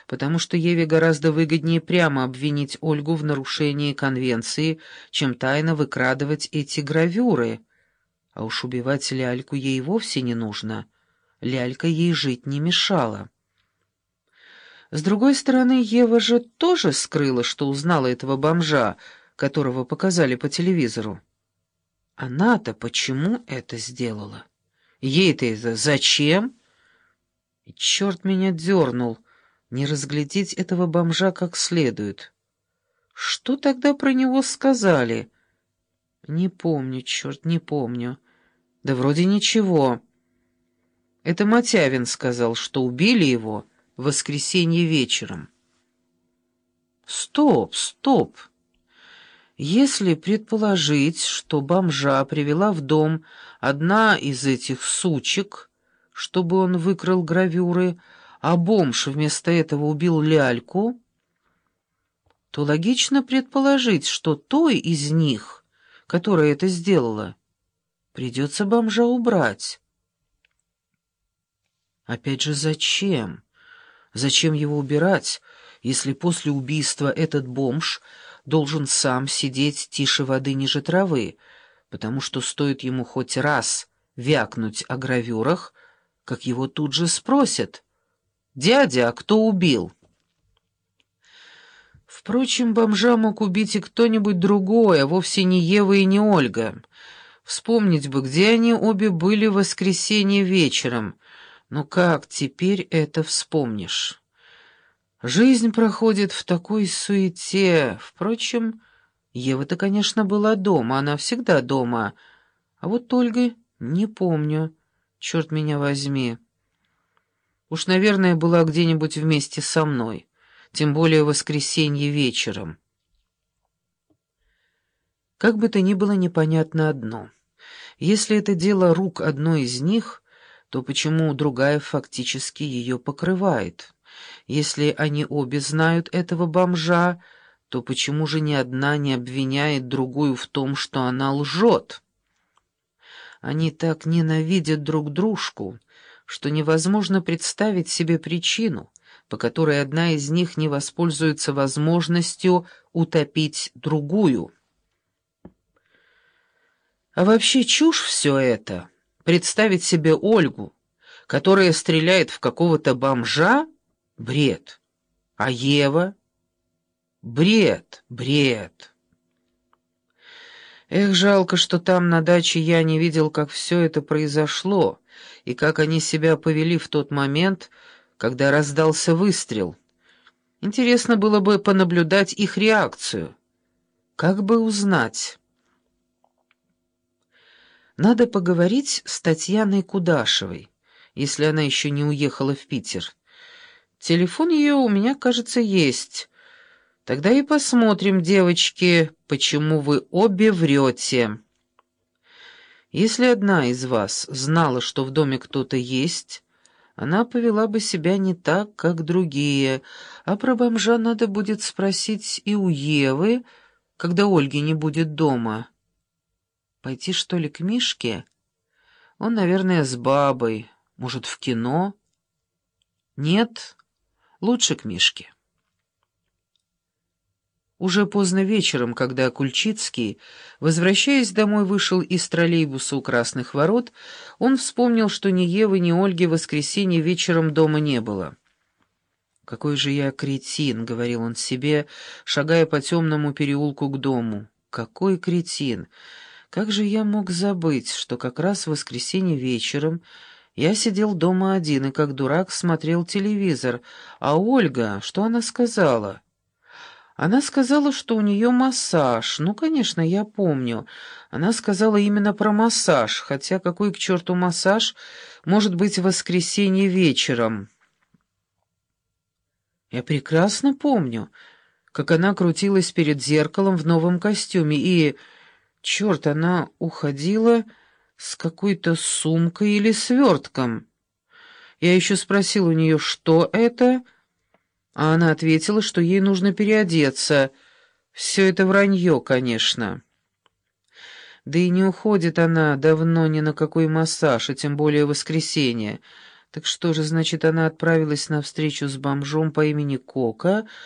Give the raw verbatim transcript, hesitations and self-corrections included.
потому что Еве гораздо выгоднее прямо обвинить Ольгу в нарушении конвенции, чем тайно выкрадывать эти гравюры. А уж убивать Ляльку ей вовсе не нужно. Лялька ей жить не мешала. С другой стороны, Ева же тоже скрыла, что узнала этого бомжа, которого показали по телевизору. Она-то почему это сделала? Ей-то это зачем? И черт меня дернул, не разглядеть этого бомжа как следует. Что тогда про него сказали? Не помню, черт, не помню. Да вроде ничего. Это Мотявин сказал, что убили его в воскресенье вечером. Стоп, стоп. Если предположить, что бомжа привела в дом одна из этих сучек, чтобы он выкрал гравюры, а бомж вместо этого убил Ляльку, то логично предположить, что той из них, которая это сделала, придется бомжа убрать. Опять же, зачем? Зачем его убирать, если после убийства этот бомж должен сам сидеть тише воды ниже травы, потому что стоит ему хоть раз вякнуть о гравюрах, как его тут же спросят: «Дядя, а кто убил?» Впрочем, бомжа мог убить и кто-нибудь другой, а вовсе не Ева и не Ольга. Вспомнить бы, где они обе были в воскресенье вечером. Но как теперь это вспомнишь? Жизнь проходит в такой суете. Впрочем, Ева-то, конечно, была дома, она всегда дома. А вот Ольга не помню, черт меня возьми. Уж, наверное, была где-нибудь вместе со мной, тем более в воскресенье вечером. Как бы то ни было, непонятно одно. Если это дело рук одной из них, то почему другая фактически ее покрывает? Если они обе знают этого бомжа, то почему же ни одна не обвиняет другую в том, что она лжет? Они так ненавидят друг дружку, что невозможно представить себе причину, по которой одна из них не воспользуется возможностью утопить другую. А вообще чушь все это. Представить себе Ольгу, которая стреляет в какого-то бомжа — бред. А Ева — бред, бред. Эх, жалко, что там на даче я не видел, как все это произошло, и как они себя повели в тот момент, когда раздался выстрел. Интересно было бы понаблюдать их реакцию. Как бы узнать? Надо поговорить с Татьяной Кудашевой, если она еще не уехала в Питер. Телефон ее у меня, кажется, есть. Тогда и посмотрим, девочки, почему вы обе врете. Если одна из вас знала, что в доме кто-то есть, она повела бы себя не так, как другие, а про бомжа надо будет спросить и у Евы, когда Ольги не будет дома. Пойти, что ли, к Мишке? Он, наверное, с бабой. Может, в кино? Нет, лучше к Мишке. Уже поздно вечером, когда Кульчицкий, возвращаясь домой, вышел из троллейбуса у Красных ворот, он вспомнил, что ни Евы, ни Ольги в воскресенье вечером дома не было. «Какой же я кретин», — говорил он себе, шагая по темному переулку к дому. «Какой кретин! Как же я мог забыть, что как раз в воскресенье вечером я сидел дома один и как дурак смотрел телевизор, а Ольга, что она сказала?» Она сказала, что у нее массаж. Ну, конечно, я помню. Она сказала именно про массаж, хотя какой к черту массаж может быть в воскресенье вечером? Я прекрасно помню, как она крутилась перед зеркалом в новом костюме, и, черт, она уходила с какой-то сумкой или свертком. Я еще спросил у нее, что это, а она ответила, что ей нужно переодеться. Все это вранье, конечно. Да и не уходит она давно ни на какой массаж, и тем более в воскресенье. Так что же, значит, она отправилась на встречу с бомжом по имени Кока,